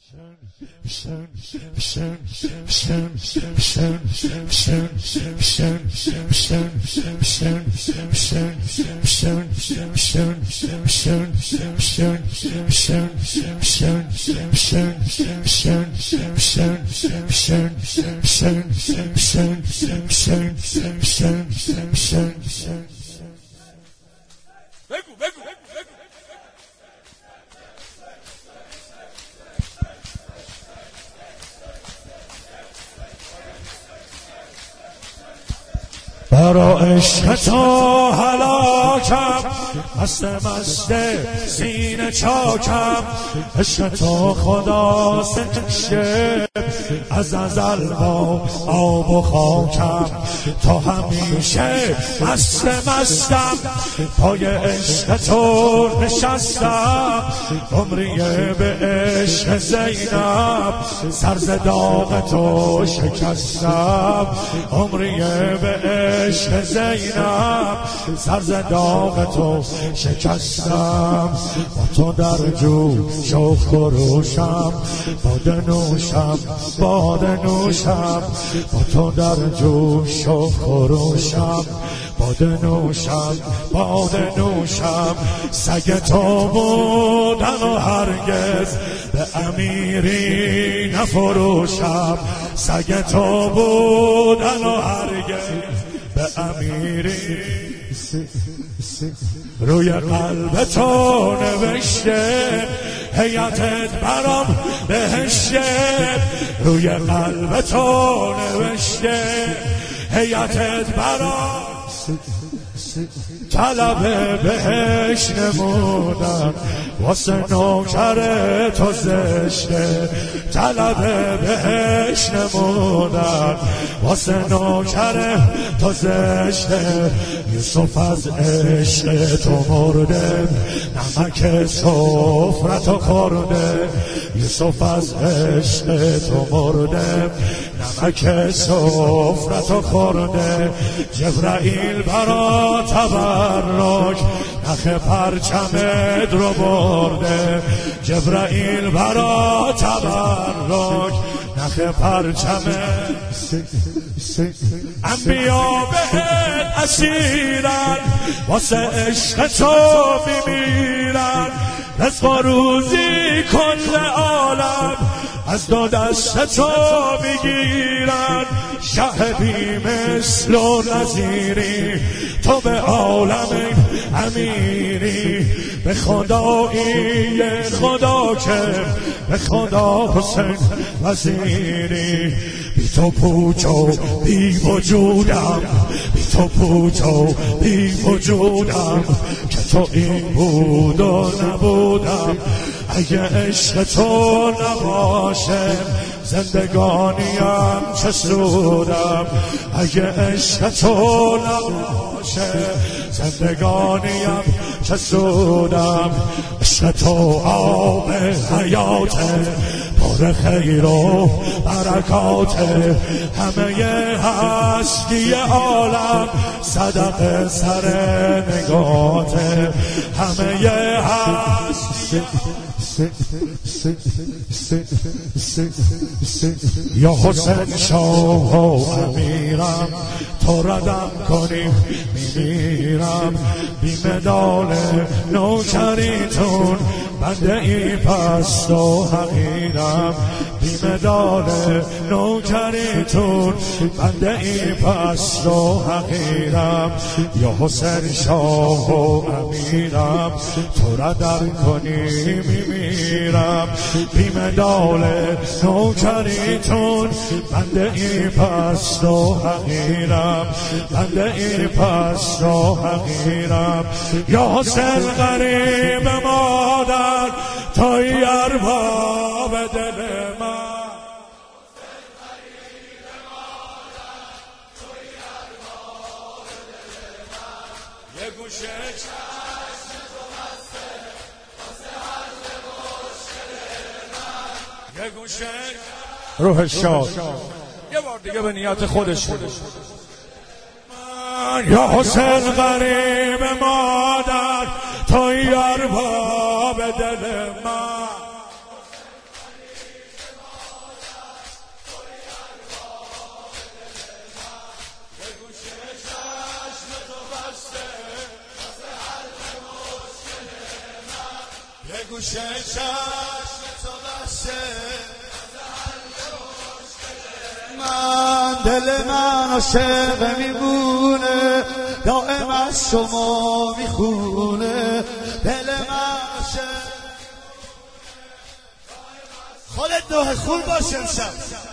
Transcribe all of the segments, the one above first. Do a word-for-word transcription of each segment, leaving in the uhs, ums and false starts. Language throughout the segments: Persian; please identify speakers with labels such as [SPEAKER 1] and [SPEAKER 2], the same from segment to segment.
[SPEAKER 1] بگو بگو برا عشق تو هلاکم، مست مست سینه چاکم، عشق تو خدا ستشه از ازل با آب و خاکم، تا همیشه مست مستم، پای عشق تو نشستم، عمریه به عشق زینب، سر ز داغ تو شکستم، عمریه به عشق زینب، سر ز داغ تو شکستم، با تو در جوش و خروشم، باده نوشم باده نوشم، با تو در جوش و خروشم، باده نوشم باده نوشم، سگ تو بودم و هرگز به امیری نفروشم، سگ تو بودم و هرگز به امیری، روی قلب تو نوشته هیئتت برام بهشته، روی قلب تو نوشته هیئتت برام طلب بهش نمودن، واسه نوکر تو زشته، طلب بهش نمودن، واسه نوکر تو زشته، یوسف از عشق تو مرده، نمک سفرتو خورده، یوسف از عشق تو مرده، نمک سفرتو خورده، جبرائیل برا تبرک نخ پرچمت رو برده، جبرائیل برا تبرک نخ پرچمت، انبیا بهت اسیرن، واسه عشق تو میمیرن، رزق و روزی کل عالم از دو دست تو میگیرن، شه بی مثل و نظیری، تو به عالم امیری، به خدایی خدا که به خدا حسین وزیری، بی تو پوچ و بی وجودم، بی تو پوچ و بی وجودم، که تو این بود و نبودم، اگه عشق تو نباشه زندگانیم چه سودم، اگه عشق تو نباشه زندگانیم چه سودم، عشق تو آب حیاته، پر خیر و برکاته، همه هستی عالم صدق سر نگاته، همه هستی یا حسین شاه و امیرم، تو ردم کنی میمیرم، بی مدال نوکریتون بنده ای پست و حقیرم، بی مدال نوکریتون بنده ای پست و حقیرم، یا حسین شاه و امیرم، تو ردم کنی میمیرم، بی مدال نوکریتون بنده ای پست و حقیرم، بنده ای پست و حقیرم، یا حسین غریب مادر توی ارباب دل من، یه گوشه چشم تو بسته واسه حل مشکل من، یه گوشه روح شاد یه بار دیگه به نیت خودش بود، یا حسین غریب مادر توی ارباب دل من، یه گوشه چشم تو بسته من دل من عاشق میمونه دائم از شما میخونه دل من عاشق خودت دوه خون باش امشب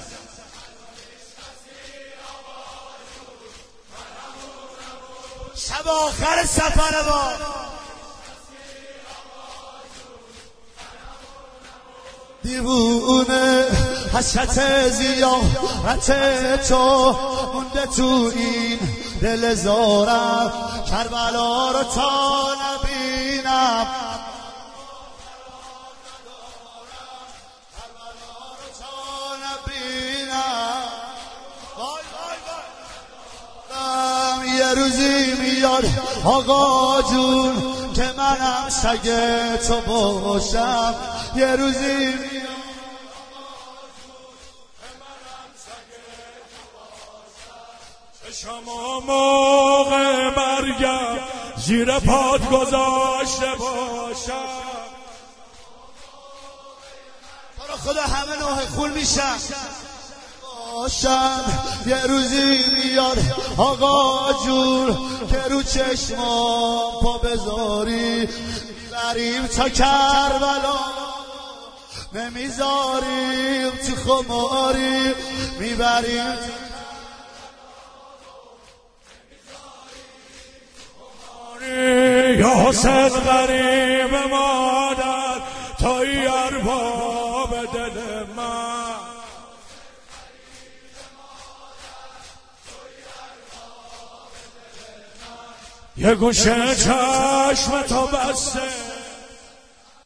[SPEAKER 1] شب آخر سفر ما دیوونه حسرت زیارت تو مونده تو این دل زارم کربلا رو تا نبینم کربلا رو تا نبینم وای وای وای یه روزی میاد آقا جون که منم سگ تو باشم یه روزی میاد شما موقع مرگم زیر پات گذاشته باشم تو رو خدا همه نوح خون میشم باشم یه روزی میاد آقا جون که رو چشمام پا بذاری میبریم تا کربلا نمیذاریم تو خماری میبریم یا حسین غریب مادر توی ارباب دل من یه گوشه چشم تو بسته